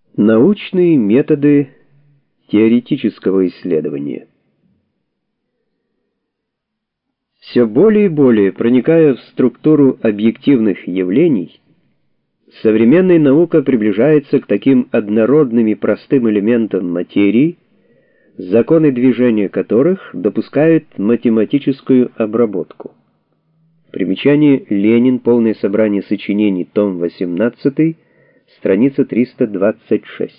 Научные методы теоретического исследования. Все более и более проникая в структуру объективных явлений, современная наука приближается к таким однородным и простым элементам материи, законы движения которых допускают математическую обработку. Примечание: Ленин. Полное собрание сочинений. Том 18. Страница 326.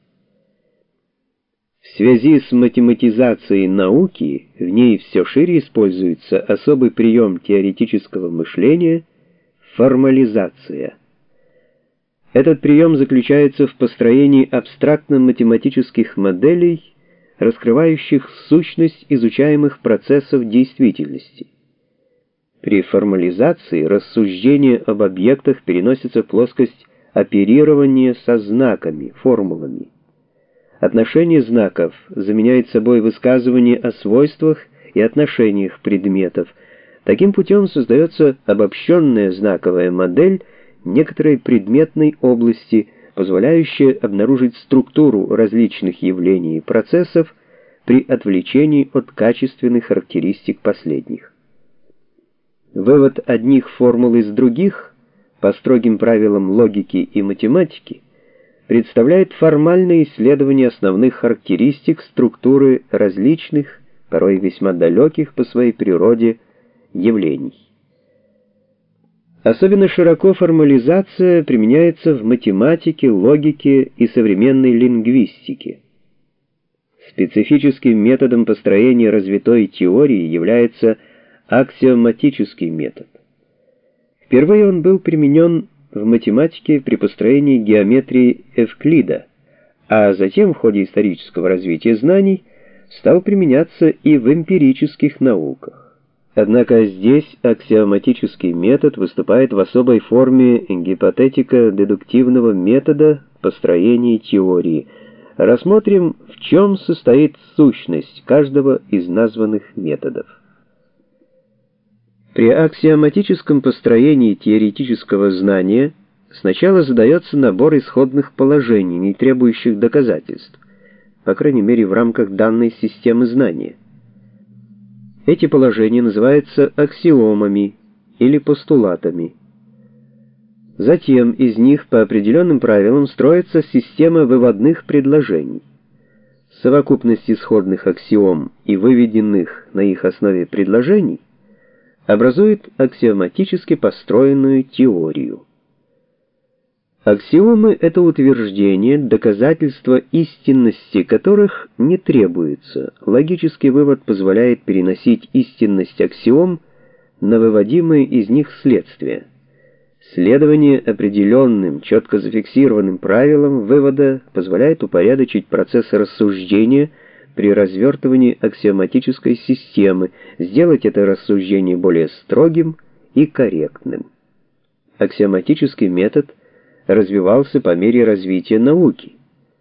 В связи с математизацией науки в ней все шире используется особый прием теоретического мышления — формализация. Этот прием заключается в построении абстрактно-математических моделей, раскрывающих сущность изучаемых процессов действительности. При формализации рассуждение об объектах переносится в плоскость оперирования со знаками, формулами. Отношение знаков заменяет собой высказывание о свойствах и отношениях предметов. Таким путем создается обобщенная знаковая модель некоторой предметной области, позволяющая обнаружить структуру различных явлений и процессов при отвлечении от качественных характеристик последних. Вывод одних формул из других по строгим правилам логики и математики представляет формальное исследование основных характеристик структуры различных, порой весьма далеких по своей природе, явлений. Особенно широко формализация применяется в математике, логике и современной лингвистике. Специфическим методом построения развитой теории является аксиоматический метод. Впервые он был применен в математике при построении геометрии Эвклида, а затем в ходе исторического развития знаний стал применяться и в эмпирических науках. Однако здесь аксиоматический метод выступает в особой форме гипотетико-дедуктивного метода построения теории. Рассмотрим, в чем состоит сущность каждого из названных методов. При аксиоматическом построении теоретического знания сначала задается набор исходных положений, не требующих доказательств, по крайней мере в рамках данной системы знания. Эти положения называются аксиомами или постулатами. Затем из них по определенным правилам строится система выводных предложений. Совокупность исходных аксиом и выведенных на их основе предложений образует аксиоматически построенную теорию. Аксиомы — это утверждения, доказательства истинности которых не требуется. Логический вывод позволяет переносить истинность аксиом на выводимые из них следствия. Следование определенным, четко зафиксированным правилам вывода позволяет упорядочить процесс рассуждения при развертывании аксиоматической системы, сделать это рассуждение более строгим и корректным. Аксиоматический метод развивался по мере развития науки.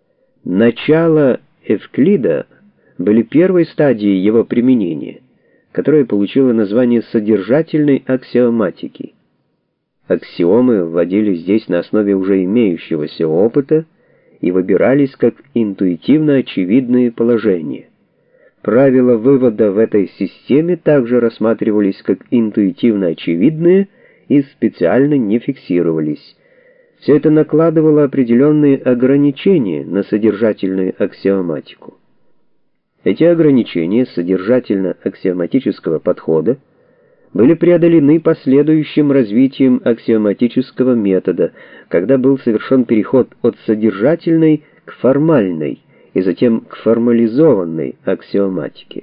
Начала Эвклида были первой стадией его применения, которая получила название содержательной аксиоматики. Аксиомы вводились здесь на основе уже имеющегося опыта и выбирались как интуитивно очевидные положения. Правила вывода в этой системе также рассматривались как интуитивно очевидные и специально не фиксировались. Все это накладывало определенные ограничения на содержательную аксиоматику. Эти ограничения содержательно-аксиоматического подхода были преодолены последующим развитием аксиоматического метода, когда был совершен переход от содержательной к формальной и затем к формализованной аксиоматике.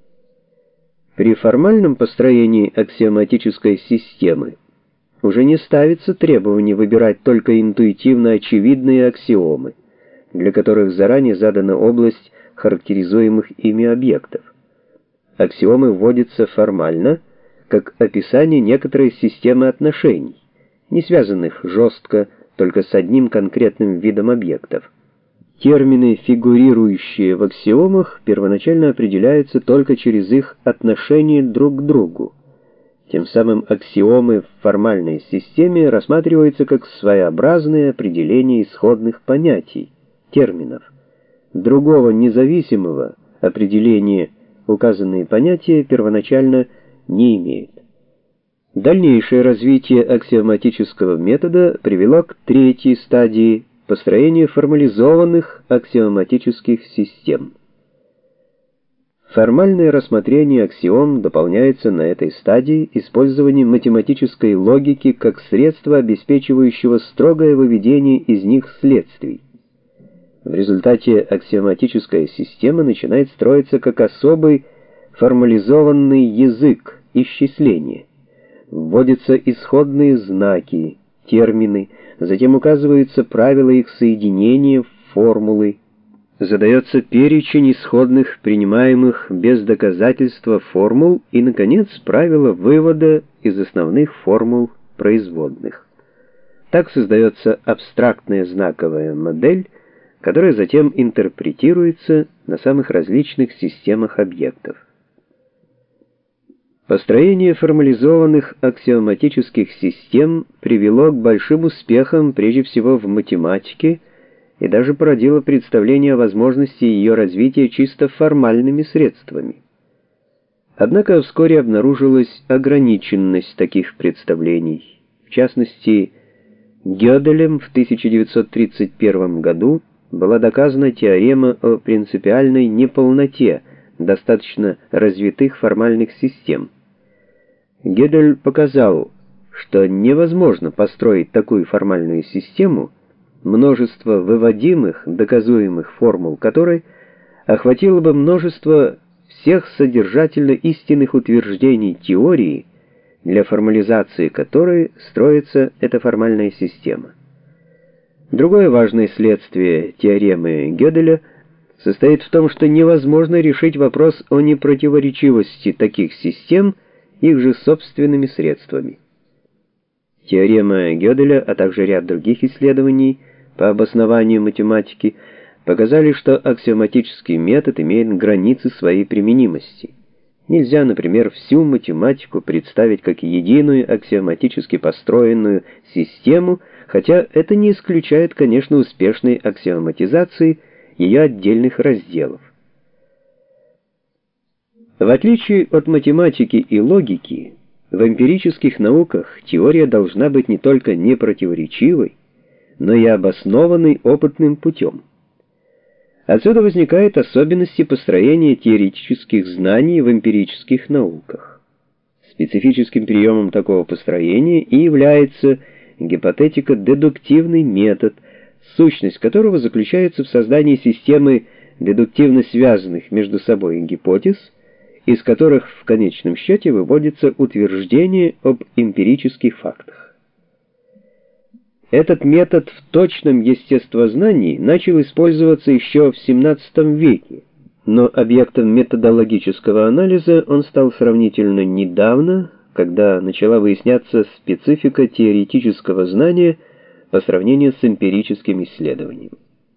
При формальном построении аксиоматической системы уже не ставится требование выбирать только интуитивно очевидные аксиомы, для которых заранее задана область характеризуемых ими объектов. Аксиомы вводятся формально, как описание некоторой системы отношений, не связанных жестко только с одним конкретным видом объектов. Термины, фигурирующие в аксиомах, первоначально определяются только через их отношение друг к другу. Тем самым аксиомы в формальной системе рассматриваются как своеобразное определение исходных понятий, терминов. Другого независимого определения указанные понятия первоначально не имеют. Дальнейшее развитие аксиоматического метода привело к третьей стадии построения формализованных аксиоматических систем. Формальное рассмотрение аксиом дополняется на этой стадии использованием математической логики как средства, обеспечивающего строгое выведение из них следствий. В результате аксиоматическая система начинает строиться как особый формализованный язык исчисления. Вводятся исходные знаки, термины, затем указываются правила их соединения в формулы, задается перечень исходных, принимаемых без доказательства формул и, наконец, правила вывода из основных формул производных. Так создается абстрактная знаковая модель, которая затем интерпретируется на самых различных системах объектов. Построение формализованных аксиоматических систем привело к большим успехам прежде всего в математике и даже породило представление о возможности ее развития чисто формальными средствами. Однако вскоре обнаружилась ограниченность таких представлений. В частности, Гёделем в 1931 году была доказана теорема о принципиальной неполноте достаточно развитых формальных систем. Гёдель показал, что невозможно построить такую формальную систему, множество выводимых, доказуемых формул которой охватило бы множество всех содержательно истинных утверждений теории, для формализации которой строится эта формальная система. Другое важное следствие теоремы Гёделя состоит в том, что невозможно решить вопрос о непротиворечивости таких систем их же собственными средствами. Теорема Гёделя, а также ряд других исследований по обоснованию математики показали, что аксиоматический метод имеет границы своей применимости. Нельзя, например, всю математику представить как единую аксиоматически построенную систему, хотя это не исключает, конечно, успешной аксиоматизации ее отдельных разделов. В отличие от математики и логики, в эмпирических науках теория должна быть не только непротиворечивой, но и обоснованной опытным путем. Отсюда возникают особенности построения теоретических знаний в эмпирических науках. Специфическим приемом такого построения и является гипотетико-дедуктивный метод, сущность которого заключается в создании системы дедуктивно связанных между собой гипотез, из которых в конечном счете выводится утверждение об эмпирических фактах. Этот метод в точном естествознании начал использоваться еще в XVII веке, но объектом методологического анализа он стал сравнительно недавно, когда начала выясняться специфика теоретического знания по сравнению с эмпирическим исследованием.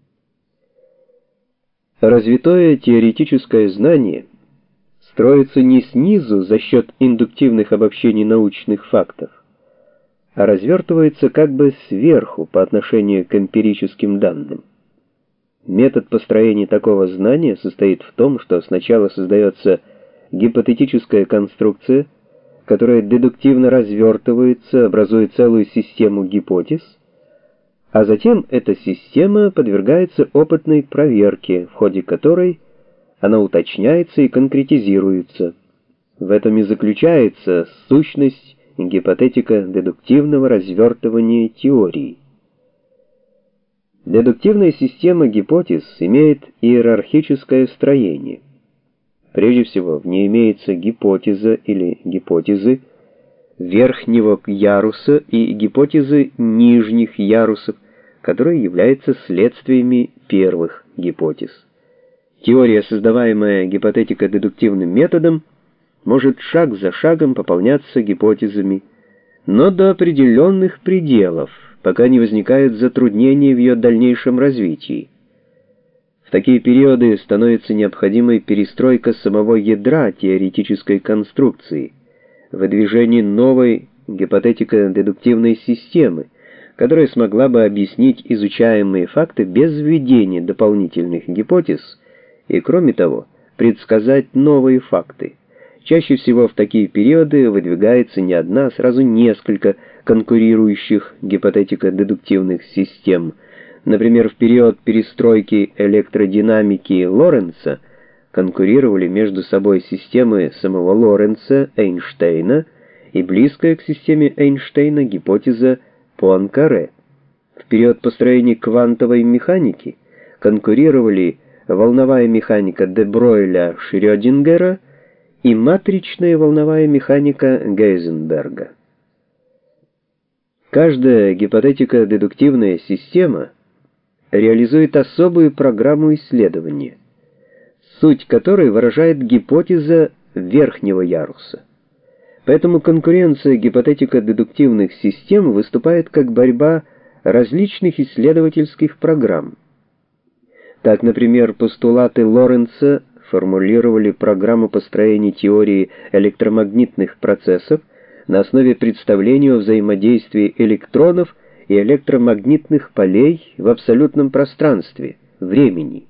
Развитое теоретическое знание строится не снизу за счет индуктивных обобщений научных фактов, а развертывается как бы сверху по отношению к эмпирическим данным. Метод построения такого знания состоит в том, что сначала создается гипотетическая конструкция, которая дедуктивно развертывается, образуя целую систему гипотез, а затем эта система подвергается опытной проверке, в ходе которой она уточняется и конкретизируется. В этом и заключается сущность гипотетико-дедуктивного развертывания теории. Дедуктивная система гипотез имеет иерархическое строение. Прежде всего, в ней имеется гипотеза или гипотезы верхнего яруса и гипотезы нижних ярусов, которые являются следствиями первых гипотез. Теория, создаваемая гипотетико-дедуктивным методом, может шаг за шагом пополняться гипотезами, но до определенных пределов, пока не возникают затруднения в ее дальнейшем развитии. В такие периоды становится необходимой перестройка самого ядра теоретической конструкции, выдвижение новой гипотетико-дедуктивной системы, которая смогла бы объяснить изучаемые факты без введения дополнительных гипотез и, кроме того, предсказать новые факты. Чаще всего в такие периоды выдвигается не одна, а сразу несколько конкурирующих гипотетико-дедуктивных систем. Например, в период перестройки электродинамики Лоренца конкурировали между собой системы самого Лоренца, Эйнштейна и близкая к системе Эйнштейна гипотеза Пуанкаре. В период построения квантовой механики конкурировали волновая механика де Бройля-Шрёдингера и матричная волновая механика Гейзенберга. Каждая гипотетико-дедуктивная система реализует особую программу исследования, суть которой выражает гипотеза верхнего яруса. Поэтому конкуренция гипотетико-дедуктивных систем выступает как борьба различных исследовательских программ. Так, например, постулаты Лоренца формулировали программу построения теории электромагнитных процессов на основе представления о взаимодействии электронов и электромагнитных полей в абсолютном пространстве, времени.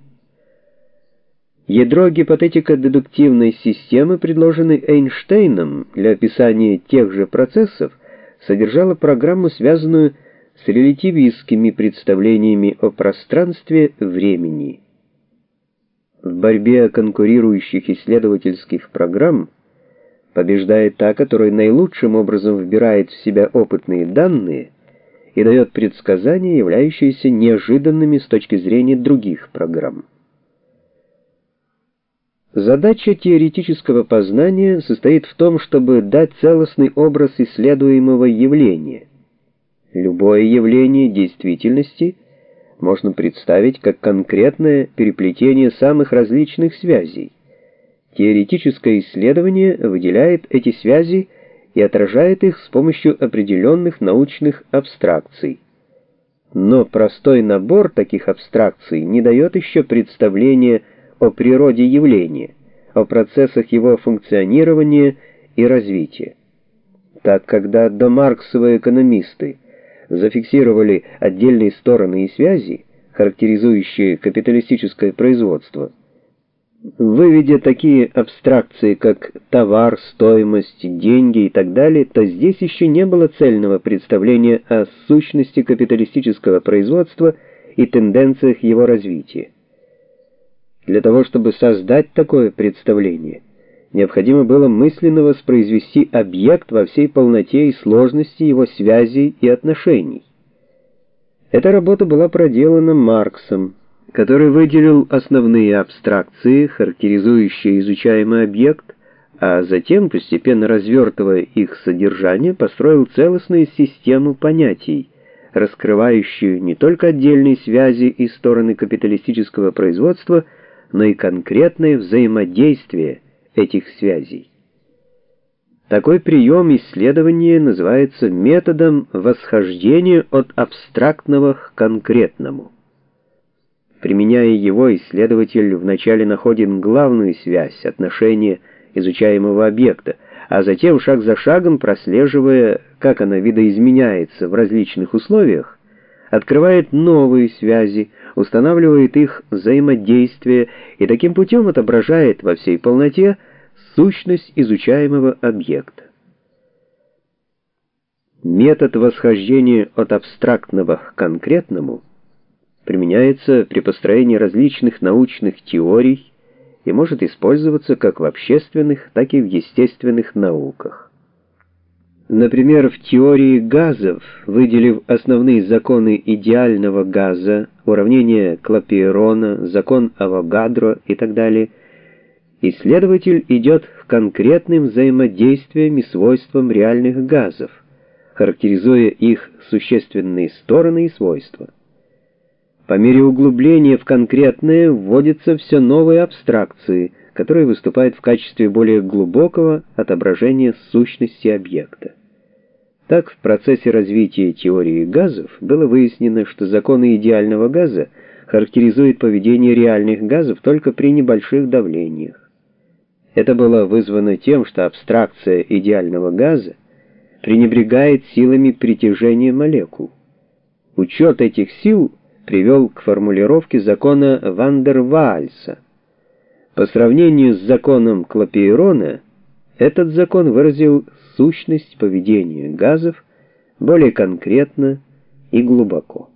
Ядро гипотетико-дедуктивной системы, предложенной Эйнштейном для описания тех же процессов, содержало программу, связанную с релятивистскими представлениями о пространстве времени. В борьбе конкурирующих исследовательских программ побеждает та, которая наилучшим образом вбирает в себя опытные данные и дает предсказания, являющиеся неожиданными с точки зрения других программ. Задача теоретического познания состоит в том, чтобы дать целостный образ исследуемого явления. Любое явление действительности можно представить как конкретное переплетение самых различных связей. Теоретическое исследование выделяет эти связи и отражает их с помощью определенных научных абстракций. Но простой набор таких абстракций не дает еще представления о природе явления, о процессах его функционирования и развития. Так, когда домарксовые экономисты зафиксировали отдельные стороны и связи, характеризующие капиталистическое производство, выведя такие абстракции, как товар, стоимость, деньги и так далее, то здесь еще не было цельного представления о сущности капиталистического производства и тенденциях его развития. Для того, чтобы создать такое представление, необходимо было мысленно воспроизвести объект во всей полноте и сложности его связей и отношений. Эта работа была проделана Марксом, который выделил основные абстракции, характеризующие изучаемый объект, а затем, постепенно развертывая их содержание, построил целостную систему понятий, раскрывающую не только отдельные связи и стороны капиталистического производства, но и конкретное взаимодействие этих связей. Такой прием исследования называется методом восхождения от абстрактного к конкретному. Применяя его, исследователь вначале находит главную связь, отношение изучаемого объекта, а затем шаг за шагом, прослеживая, как она видоизменяется в различных условиях, открывает новые связи, устанавливает их взаимодействие и таким путем отображает во всей полноте сущность изучаемого объекта. Метод восхождения от абстрактного к конкретному применяется при построении различных научных теорий и может использоваться как в общественных, так и в естественных науках. Например, в теории газов, выделив основные законы идеального газа, уравнение Клапейрона, закон Авогадро и так далее, исследователь идет к конкретным взаимодействиям и свойствам реальных газов, характеризуя их существенные стороны и свойства. По мере углубления в конкретное вводятся все новые абстракции, которые выступают в качестве более глубокого отображения сущности объекта. Так, в процессе развития теории газов было выяснено, что законы идеального газа характеризуют поведение реальных газов только при небольших давлениях. Это было вызвано тем, что абстракция идеального газа пренебрегает силами притяжения молекул. Учет этих сил привел к формулировке закона Ван дер Ваальса. По сравнению с законом Клапейрона, этот закон выразил сущность поведения газов более конкретно и глубоко.